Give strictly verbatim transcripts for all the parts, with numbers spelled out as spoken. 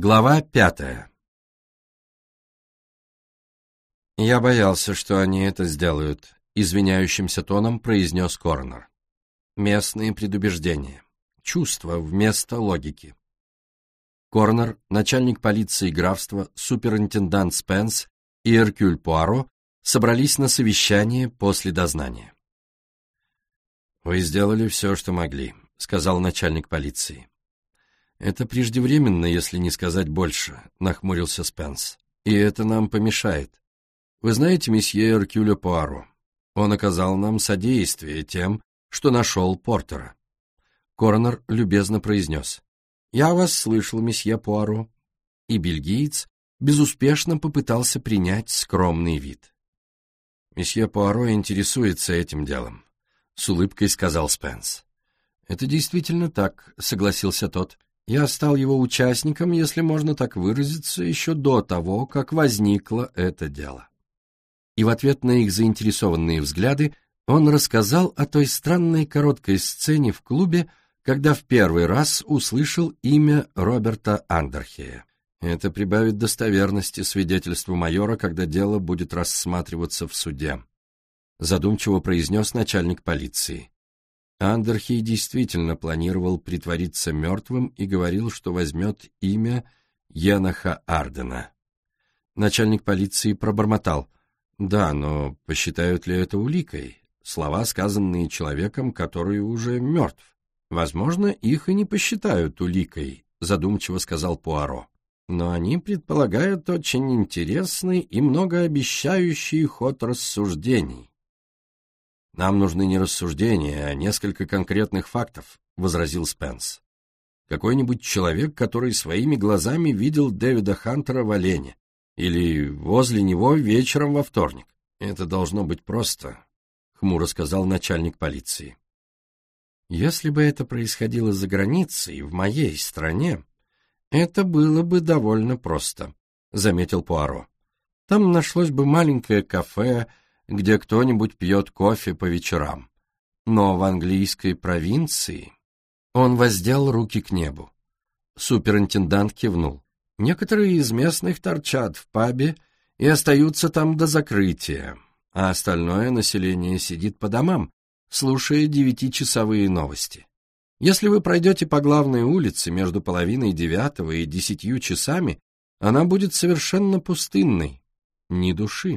Глава пятая. «Я боялся, что они это сделают», — извиняющимся тоном произнес коронер. «Местные предубеждения. Чувства вместо логики». Коронер, начальник полиции графства, суперинтендант Спенс и Эркюль Пуаро собрались на совещание после дознания. «Вы сделали все, что могли», — сказал начальник полиции. «Это преждевременно, если не сказать больше», — нахмурился Спенс. «И это нам помешает. Вы знаете месье Эркюля Пуаро? Он оказал нам содействие тем, что нашел Портера». Коронер любезно произнес: «Я вас слышал, месье Пуаро». И бельгиец безуспешно попытался принять скромный вид. «Месье Пуаро интересуется этим делом», — с улыбкой сказал Спенс. «Это действительно так», — согласился тот. «Я стал его участником, если можно так выразиться, еще до того, как возникло это дело». И в ответ на их заинтересованные взгляды он рассказал о той странной короткой сцене в клубе, когда в первый раз услышал имя Роберта Андерхея. «Это прибавит достоверности свидетельству майора, когда дело будет рассматриваться в суде», задумчиво произнес начальник полиции. Андерхей действительно планировал притвориться мертвым и говорил, что возьмет имя Еноха Ардена. Начальник полиции пробормотал: «Да, но посчитают ли это уликой? Слова, сказанные человеком, который уже мертв. Возможно, их и не посчитают уликой», задумчиво сказал Пуаро. «Но они предполагают очень интересный и многообещающий ход рассуждений». «Нам нужны не рассуждения, а несколько конкретных фактов», — возразил Спенс. «Какой-нибудь человек, который своими глазами видел Дэвида Хантера в Олене, или возле него вечером во вторник. Это должно быть просто», — хмуро сказал начальник полиции. «Если бы это происходило за границей, в моей стране, это было бы довольно просто», — заметил Пуаро. «Там нашлось бы маленькое кафе, где кто-нибудь пьет кофе по вечерам. Но в английской провинции...» Он воздел руки к небу. Суперинтендант кивнул. «Некоторые из местных торчат в пабе и остаются там до закрытия, а остальное население сидит по домам, слушая девятичасовые новости. Если вы пройдете по главной улице между половиной девятого и десятью часами, она будет совершенно пустынной, ни души».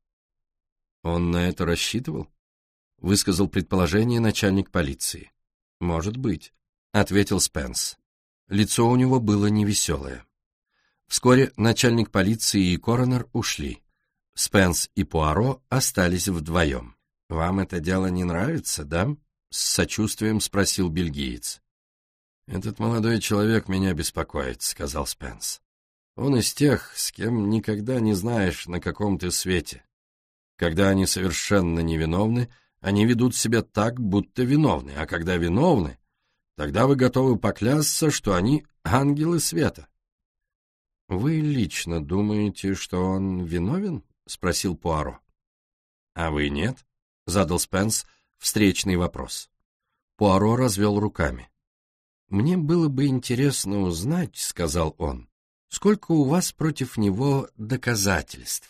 «Он на это рассчитывал?» — высказал предположение начальник полиции. «Может быть», — ответил Спенс. Лицо у него было невеселое. Вскоре начальник полиции и коронер ушли. Спенс и Пуаро остались вдвоем. «Вам это дело не нравится, да?» — с сочувствием спросил бельгиец. «Этот молодой человек меня беспокоит», — сказал Спенс. «Он из тех, с кем никогда не знаешь, на каком ты свете. Когда они совершенно невиновны, они ведут себя так, будто виновны, а когда виновны, тогда вы готовы поклясться, что они ангелы света». «Вы лично думаете, что он виновен?» — спросил Пуаро. «А вы нет?» — задал Спенс встречный вопрос. Пуаро развел руками. «Мне было бы интересно узнать, — сказал он, — сколько у вас против него доказательств».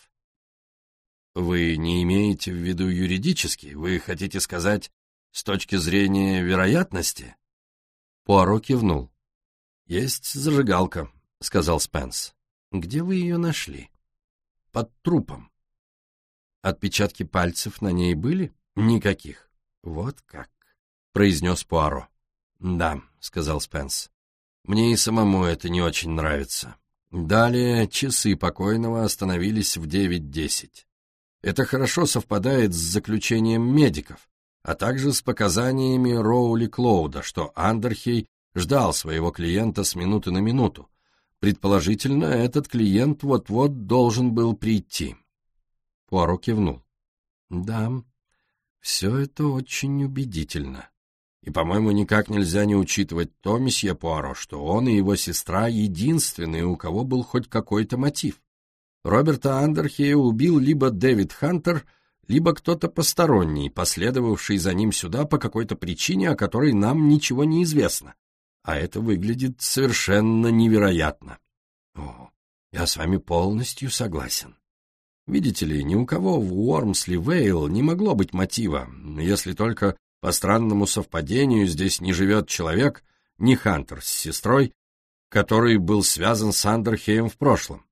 «Вы не имеете в виду юридически? Вы хотите сказать, с точки зрения вероятности?» Пуаро кивнул. «Есть зажигалка», — сказал Спенс. «Где вы ее нашли?» «Под трупом». «Отпечатки пальцев на ней были?» «Никаких». «Вот как», — произнес Пуаро. «Да», — сказал Спенс. «Мне и самому это не очень нравится». Далее часы покойного остановились в девять десять. Это хорошо совпадает с заключением медиков, а также с показаниями Роули Клоуда, что Андерхей ждал своего клиента с минуты на минуту. Предположительно, этот клиент вот-вот должен был прийти. Пуаро кивнул. «Да, все это очень убедительно. И, по-моему, никак нельзя не учитывать то, месье Пуаро, что он и его сестра единственные, у кого был хоть какой-то мотив. Роберта Андерхея убил либо Дэвид Хантер, либо кто-то посторонний, последовавший за ним сюда по какой-то причине, о которой нам ничего не известно. А это выглядит совершенно невероятно. О, я с вами полностью согласен. Видите ли, ни у кого в Уормсли-Вейл не могло быть мотива, если только по странному совпадению здесь не живет человек, не Хантер с сестрой, который был связан с Андерхеем в прошлом.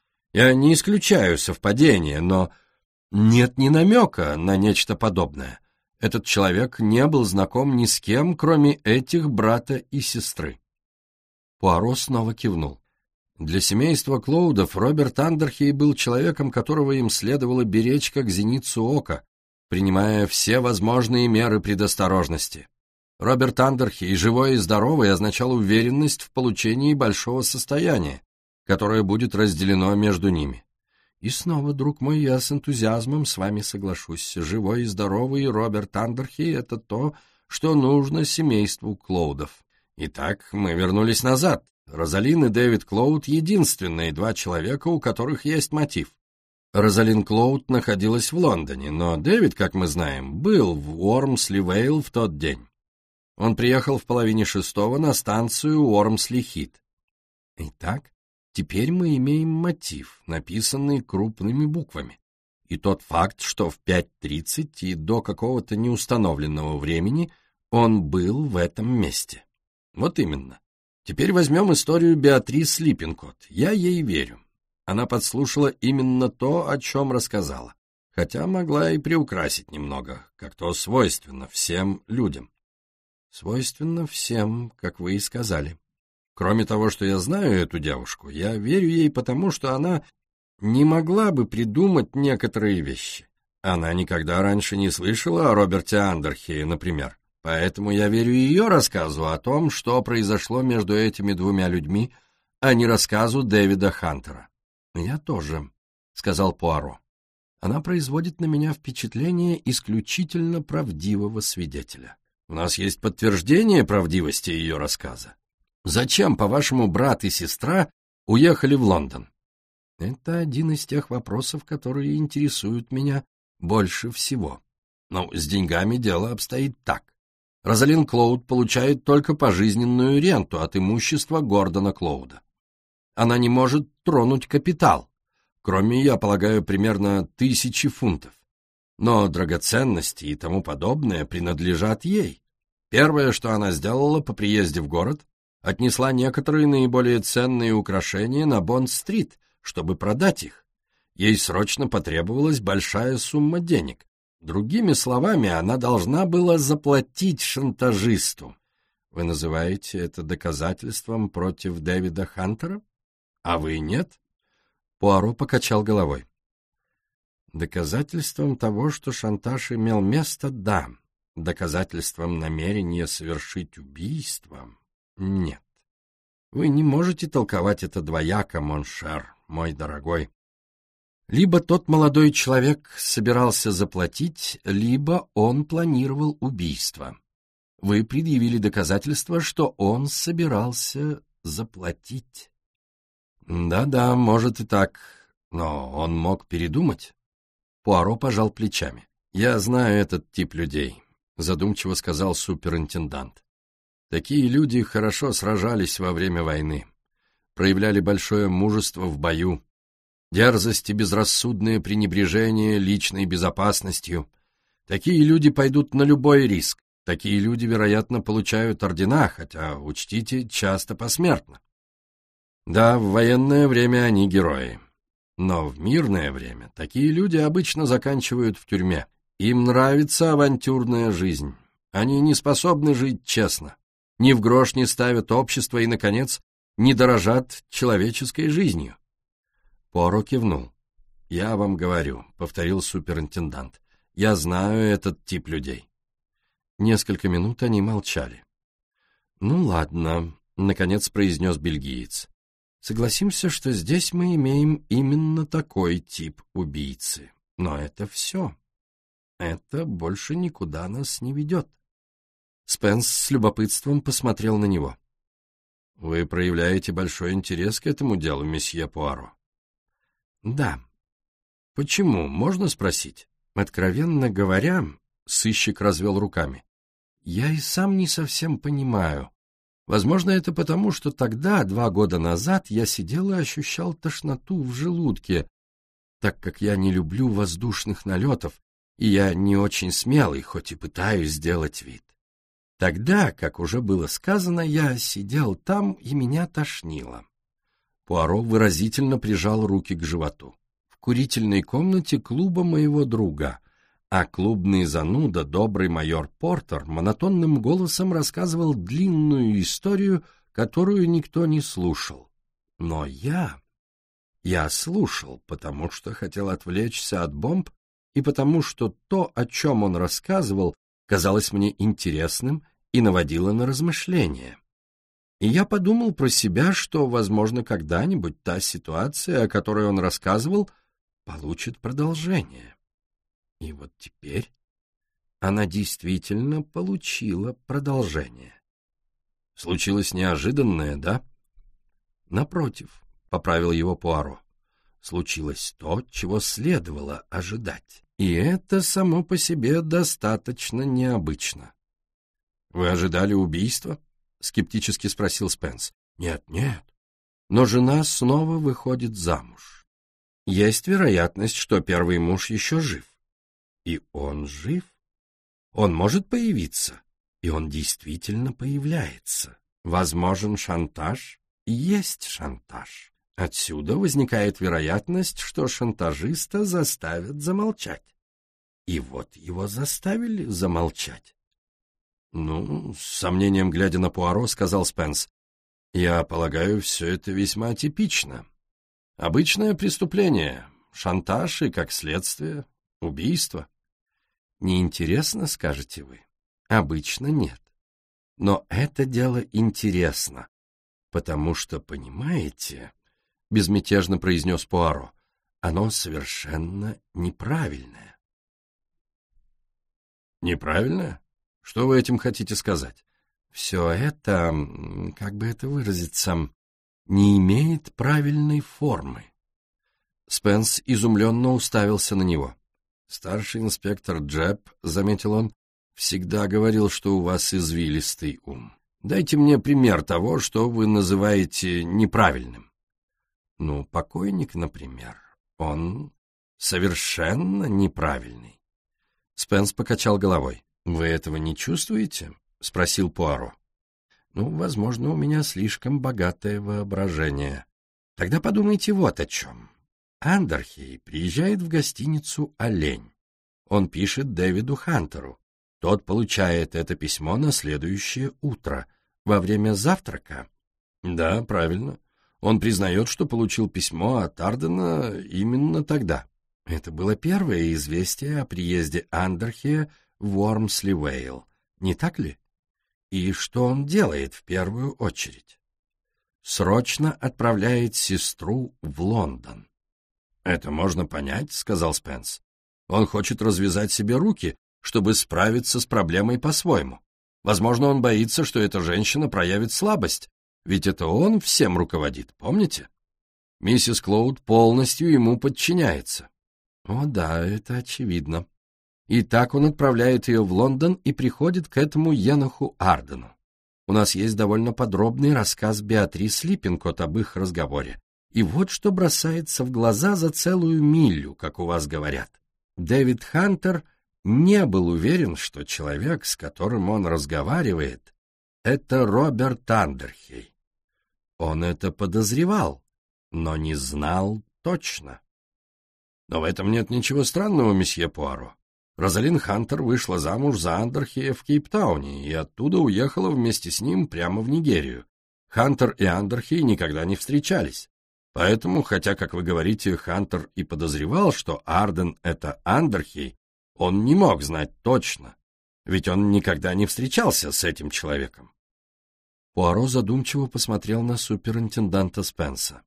Я не исключаю совпадения, но нет ни намека на нечто подобное. Этот человек не был знаком ни с кем, кроме этих брата и сестры. Пуаро снова кивнул. Для семейства Клоудов Роберт Андерхей был человеком, которого им следовало беречь как зеницу ока, принимая все возможные меры предосторожности. Роберт Андерхей, живой и здоровый, означал уверенность в получении большого состояния, которое будет разделено между ними. И снова, друг мой, я с энтузиазмом с вами соглашусь. Живой и здоровый Роберт Андерхей — это то, что нужно семейству Клоудов. Итак, мы вернулись назад. Розалин и Дэвид Клоуд — единственные два человека, у которых есть мотив. Розалин Клоуд находилась в Лондоне, но Дэвид, как мы знаем, был в Уормсли-Вейл в тот день. Он приехал в половине шестого на станцию Уормсли-Хит. Итак, теперь мы имеем мотив, написанный крупными буквами. И тот факт, что в пять тридцать и до какого-то неустановленного времени он был в этом месте. Вот именно. Теперь возьмем историю Беатрис Липпинкотт. Я ей верю. Она подслушала именно то, о чем рассказала, хотя могла и приукрасить немного, как то свойственно всем людям. Свойственно всем, как вы и сказали. Кроме того, что я знаю эту девушку, я верю ей потому, что она не могла бы придумать некоторые вещи. Она никогда раньше не слышала о Роберте Андерхее, например. Поэтому я верю ее рассказу о том, что произошло между этими двумя людьми, а не рассказу Дэвида Хантера. «Я тоже», — сказал Пуаро. «Она производит на меня впечатление исключительно правдивого свидетеля. У нас есть подтверждение правдивости ее рассказа. Зачем, по-вашему, брат и сестра уехали в Лондон?» «Это один из тех вопросов, которые интересуют меня больше всего. Но с деньгами дело обстоит так. Розалин Клоуд получает только пожизненную ренту от имущества Гордона Клоуда. Она не может тронуть капитал, кроме, я полагаю, примерно тысячи фунтов. Но драгоценности и тому подобное принадлежат ей. Первое, что она сделала по приезде в город, отнесла некоторые наиболее ценные украшения на Бонд-стрит, чтобы продать их. Ей срочно потребовалась большая сумма денег. Другими словами, она должна была заплатить шантажисту. Вы называете это доказательством против Дэвида Хантера? А вы нет? Пуаро покачал головой. Доказательством того, что шантаж имел место, да. Доказательством намерения совершить убийство — нет. Вы не можете толковать это двояко, моншер, мой дорогой. Либо тот молодой человек собирался заплатить, либо он планировал убийство. Вы предъявили доказательство, что он собирался заплатить. Да-да, может и так, но он мог передумать. Пуаро пожал плечами. Я знаю этот тип людей, задумчиво сказал суперинтендант. Такие люди хорошо сражались во время войны, проявляли большое мужество в бою, дерзость и безрассудное пренебрежение личной безопасностью. Такие люди пойдут на любой риск. Такие люди, вероятно, получают ордена, хотя, учтите, часто посмертно. Да, в военное время они герои. Но в мирное время такие люди обычно заканчивают в тюрьме. Им нравится авантюрная жизнь. Они не способны жить честно. Ни в грош не ставят общество и, наконец, не дорожат человеческой жизнью. Пуаро кивнул. «Я вам говорю», — повторил суперинтендант. «Я знаю этот тип людей». Несколько минут они молчали. «Ну ладно», — наконец произнес бельгиец. «Согласимся, что здесь мы имеем именно такой тип убийцы. Но это все. Это больше никуда нас не ведет». Спенс с любопытством посмотрел на него. «Вы проявляете большой интерес к этому делу, месье Пуаро?» «Да». «Почему, можно спросить?» «Откровенно говоря», — сыщик развел руками, — «я и сам не совсем понимаю, Возможно, это потому, что тогда, два года назад, я сидел и ощущал тошноту в желудке, так как я не люблю воздушных налетов, и я не очень смелый, хоть и пытаюсь сделать вид. Тогда, как уже было сказано, я сидел там, и меня тошнило. Пуаро выразительно прижал руки к животу. В курительной комнате клуба моего друга, а клубный зануда, добрый майор Портер, монотонным голосом рассказывал длинную историю, которую никто не слушал. Но я... Я слушал, потому что хотел отвлечься от бомб и потому что то, о чем он рассказывал, казалось мне интересным и наводило на размышления. И я подумал про себя, что, возможно, когда-нибудь та ситуация, о которой он рассказывал, получит продолжение. И вот теперь она действительно получила продолжение. Случилось неожиданное, да? Напротив, поправил его Пуаро. Случилось то, чего следовало ожидать. И это само по себе достаточно необычно. «Вы ожидали убийства?» — скептически спросил Спенс. «Нет, нет. Но жена снова выходит замуж. Есть вероятность, что первый муж еще жив. И он жив. Он может появиться, и он действительно появляется. Возможен шантаж? Есть шантаж. Отсюда возникает вероятность, что шантажиста заставят замолчать. И вот его заставили замолчать. «Ну, с сомнением глядя на Пуаро, сказал Спенс, я полагаю, все это весьма типично. Обычное преступление, шантаж и, как следствие, убийство. Неинтересно, скажете вы? Обычно нет. Но это дело интересно, потому что, понимаете, безмятежно произнес Пуаро, оно совершенно неправильное». «Неправильное? Что вы этим хотите сказать?» «Все это, как бы это выразиться, не имеет правильной формы». Спенс изумленно уставился на него. «Старший инспектор Джеб, — заметил он, — всегда говорил, что у вас извилистый ум. Дайте мне пример того, что вы называете неправильным». «Ну, покойник, например, он совершенно неправильный». Спенс покачал головой. «Вы этого не чувствуете?» — спросил Пуаро. «Ну, возможно, у меня слишком богатое воображение. Тогда подумайте вот о чем. Андерхей приезжает в гостиницу «Олень». Он пишет Дэвиду Хантеру. Тот получает это письмо на следующее утро, во время завтрака». «Да, правильно. Он признает, что получил письмо от Ардена именно тогда». Это было первое известие о приезде Андерхея в Уормсли-Вейл, не так ли? И что он делает в первую очередь? Срочно отправляет сестру в Лондон. «Это можно понять», — сказал Спенс. «Он хочет развязать себе руки, чтобы справиться с проблемой по-своему. Возможно, он боится, что эта женщина проявит слабость, ведь это он всем руководит, помните? Миссис Клоуд полностью ему подчиняется». «О да, это очевидно». И так он отправляет ее в Лондон и приходит к этому Еноху Ардену. У нас есть довольно подробный рассказ Беатрис Липпинкотт об их разговоре. И вот что бросается в глаза за целую милю, как у вас говорят. Дэвид Хантер не был уверен, что человек, с которым он разговаривает, это Роберт Андерхей. Он это подозревал, но не знал точно. Но в этом нет ничего странного, месье Пуаро. Розалин Хантер вышла замуж за Андерхея в Кейптауне и оттуда уехала вместе с ним прямо в Нигерию. Хантер и Андерхей никогда не встречались. Поэтому, хотя, как вы говорите, Хантер и подозревал, что Арден — это Андерхей, он не мог знать точно, ведь он никогда не встречался с этим человеком. Пуаро задумчиво посмотрел на суперинтенданта Спенса.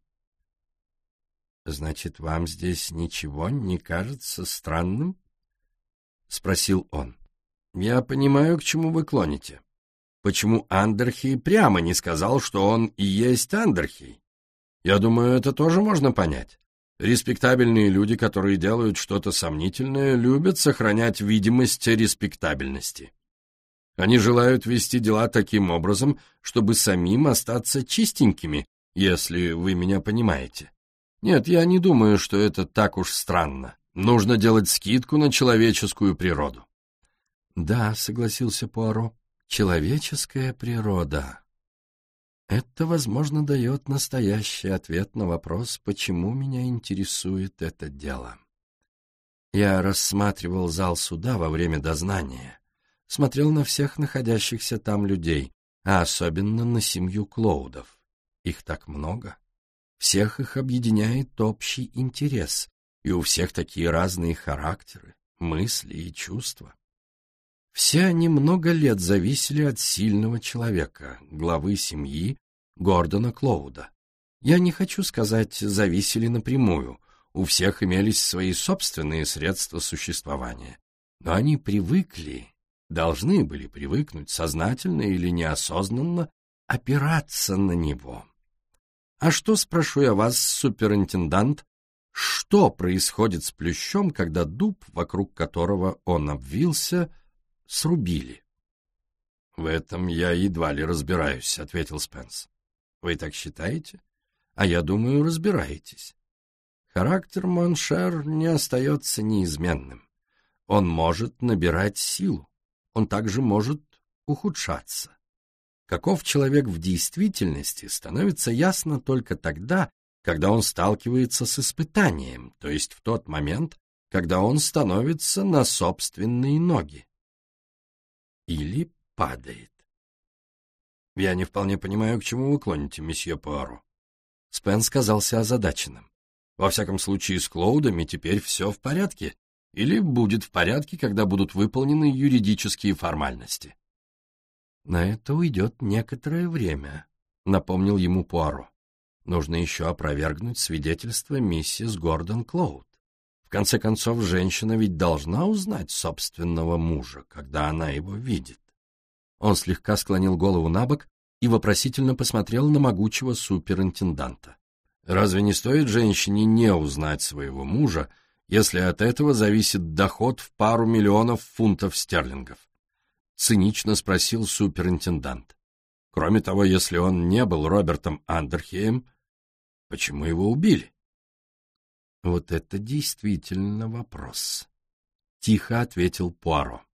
«Значит, вам здесь ничего не кажется странным?» — спросил он. «Я понимаю, к чему вы клоните. Почему Андерхей прямо не сказал, что он и есть Андерхей? Я думаю, это тоже можно понять. Респектабельные люди, которые делают что-то сомнительное, любят сохранять видимость респектабельности». Они желают вести дела таким образом, чтобы самим остаться чистенькими, если вы меня понимаете. Нет, я не думаю, что это так уж странно. Нужно делать скидку на человеческую природу. Да, согласился Пуаро, человеческая природа. Это, возможно, дает настоящий ответ на вопрос, почему меня интересует это дело. Я рассматривал зал суда во время дознания, смотрел на всех находящихся там людей, а особенно на семью Клоудов. Их так много. Всех их объединяет общий интерес, и у всех такие разные характеры, мысли и чувства. Все они много лет зависели от сильного человека, главы семьи Гордона Клоуда. Я не хочу сказать, зависели напрямую, у всех имелись свои собственные средства существования, но они привыкли, должны были привыкнуть, сознательно или неосознанно, опираться на него. А что, спрошу я вас, суперинтендант, что происходит с плющом, когда дуб, вокруг которого он обвился, срубили? — В этом я едва ли разбираюсь, — ответил Спенс. — Вы так считаете? А я думаю, разбираетесь. Характер Моншер не остается неизменным. Он может набирать силу, он также может ухудшаться. Каков человек в действительности, становится ясно только тогда, когда он сталкивается с испытанием, то есть в тот момент, когда он становится на собственные ноги. Или падает. Я не вполне понимаю, к чему вы клоните, месье Пуаро. Спенс казался озадаченным. Во всяком случае, с Клоудами теперь все в порядке, или будет в порядке, когда будут выполнены юридические формальности. На это уйдет некоторое время, напомнил ему Пуаро. Нужно еще опровергнуть свидетельство миссис Гордон Клоуд. В конце концов, женщина ведь должна узнать собственного мужа, когда она его видит. Он слегка склонил голову набок и вопросительно посмотрел на могучего суперинтенданта. Разве не стоит женщине не узнать своего мужа, если от этого зависит доход в пару миллионов фунтов стерлингов? Цинично спросил суперинтендант. Кроме того, если он не был Робертом Андерхейм, почему его убили? Вот это действительно вопрос, — тихо ответил Пуаро.